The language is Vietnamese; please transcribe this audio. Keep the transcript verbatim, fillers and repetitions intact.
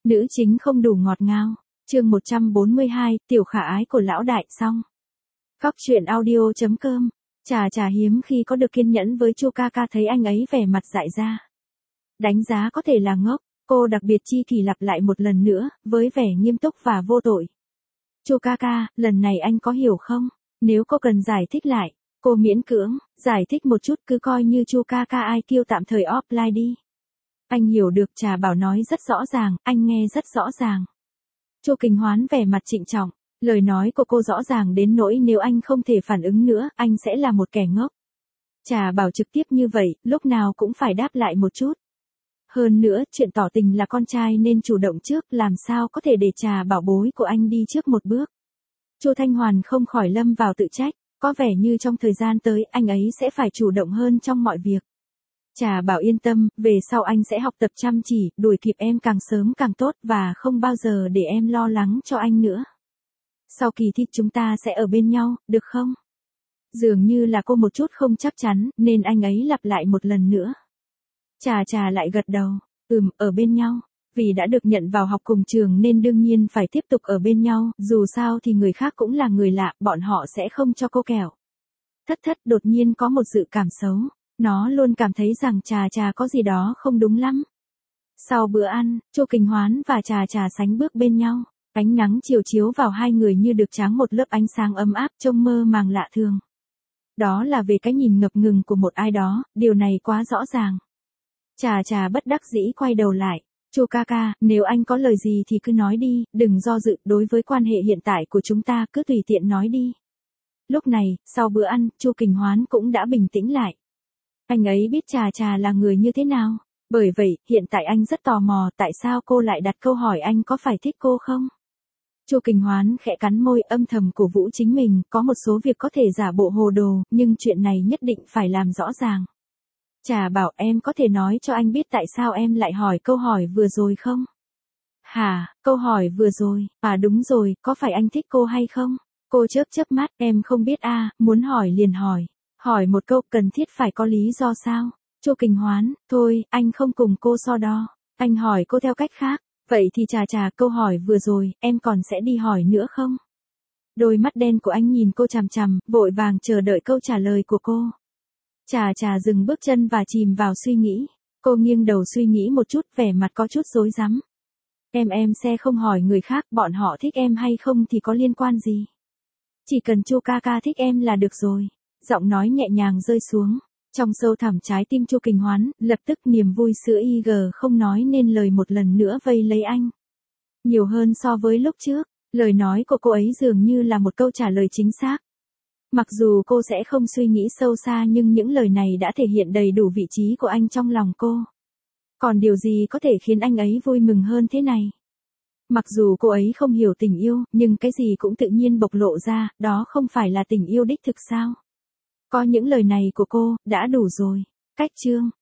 Nữ chính không đủ ngọt ngào. Chương một trăm bốn mươi hai, tiểu khả ái của lão đại xong. Góc truyện audio chấm com. Trà trà hiếm khi có được kiên nhẫn với Chu ca ca, thấy anh ấy vẻ mặt dại ra. Đánh giá có thể là ngốc, cô đặc biệt chi kỷ lặp lại một lần nữa, với vẻ nghiêm túc và vô tội. Chu ca ca, lần này anh có hiểu không? Nếu cô cần giải thích lại, cô miễn cưỡng, giải thích một chút, cứ coi như Chu ca ca ai kiêu tạm thời offline đi. Anh hiểu được, Trà Bảo nói rất rõ ràng, anh nghe rất rõ ràng. Chu Kình Hoán vẻ mặt trịnh trọng, lời nói của cô rõ ràng đến nỗi nếu anh không thể phản ứng nữa, anh sẽ là một kẻ ngốc. Trà Bảo trực tiếp như vậy, lúc nào cũng phải đáp lại một chút. Hơn nữa, chuyện tỏ tình là con trai nên chủ động trước, làm sao có thể để Trà Bảo bối của anh đi trước một bước. Chu Thanh Hoàn không khỏi lâm vào tự trách, có vẻ như trong thời gian tới, anh ấy sẽ phải chủ động hơn trong mọi việc. Trà Bảo yên tâm, về sau anh sẽ học tập chăm chỉ, đuổi kịp em càng sớm càng tốt và không bao giờ để em lo lắng cho anh nữa. Sau kỳ thi chúng ta sẽ ở bên nhau, được không? Dường như là cô một chút không chắc chắn, nên anh ấy lặp lại một lần nữa. Trà Trà lại gật đầu, ừm, ở bên nhau. Vì đã được nhận vào học cùng trường nên đương nhiên phải tiếp tục ở bên nhau, dù sao thì người khác cũng là người lạ, bọn họ sẽ không cho cô kẹo. Thất thất đột nhiên có một dự cảm xấu. Nó luôn cảm thấy rằng Trà Trà có gì đó không đúng lắm. Sau bữa ăn, Chu Kình Hoán và Trà Trà sánh bước bên nhau. Ánh nắng chiều chiếu vào hai người như được tráng một lớp ánh sáng ấm áp, trông mơ màng lạ thường. Đó là về cái nhìn ngập ngừng của một ai đó, điều này quá rõ ràng. Trà Trà bất đắc dĩ quay đầu lại. Chu ca ca, nếu anh có lời gì thì cứ nói đi, đừng do dự, đối với quan hệ hiện tại của chúng ta cứ tùy tiện nói đi. Lúc này, sau bữa ăn, Chu Kình Hoán cũng đã bình tĩnh lại. Anh ấy biết Trà Trà là người như thế nào. Bởi vậy, hiện tại anh rất tò mò tại sao cô lại đặt câu hỏi anh có phải thích cô không? Chu Kình Hoán khẽ cắn môi, âm thầm cổ vũ chính mình, có một số việc có thể giả bộ hồ đồ, nhưng chuyện này nhất định phải làm rõ ràng. Trà Bảo, em có thể nói cho anh biết tại sao em lại hỏi câu hỏi vừa rồi không? Hả, câu hỏi vừa rồi, à đúng rồi, có phải anh thích cô hay không? Cô chớp chớp mắt, em không biết a, à, muốn hỏi liền hỏi. Hỏi một câu cần thiết phải có lý do sao? Chu Kình Hoán, thôi, anh không cùng cô so đo. Anh hỏi cô theo cách khác. Vậy thì Trà Trà, câu hỏi vừa rồi, em còn sẽ đi hỏi nữa không? Đôi mắt đen của anh nhìn cô chằm chằm, vội vàng chờ đợi câu trả lời của cô. Trà Trà dừng bước chân và chìm vào suy nghĩ. Cô nghiêng đầu suy nghĩ một chút, vẻ mặt có chút rối rắm. Em em sẽ không hỏi người khác, bọn họ thích em hay không thì có liên quan gì. Chỉ cần Chu ca ca thích em là được rồi. Giọng nói nhẹ nhàng rơi xuống. Trong sâu thẳm trái tim Chu Kình Hoán, lập tức niềm vui sữa y gờ không nói nên lời một lần nữa vây lấy anh. Nhiều hơn so với lúc trước, lời nói của cô ấy dường như là một câu trả lời chính xác. Mặc dù cô sẽ không suy nghĩ sâu xa nhưng những lời này đã thể hiện đầy đủ vị trí của anh trong lòng cô. Còn điều gì có thể khiến anh ấy vui mừng hơn thế này? Mặc dù cô ấy không hiểu tình yêu, nhưng cái gì cũng tự nhiên bộc lộ ra, đó không phải là tình yêu đích thực sao? Có những lời này của cô, đã đủ rồi. Cách chương.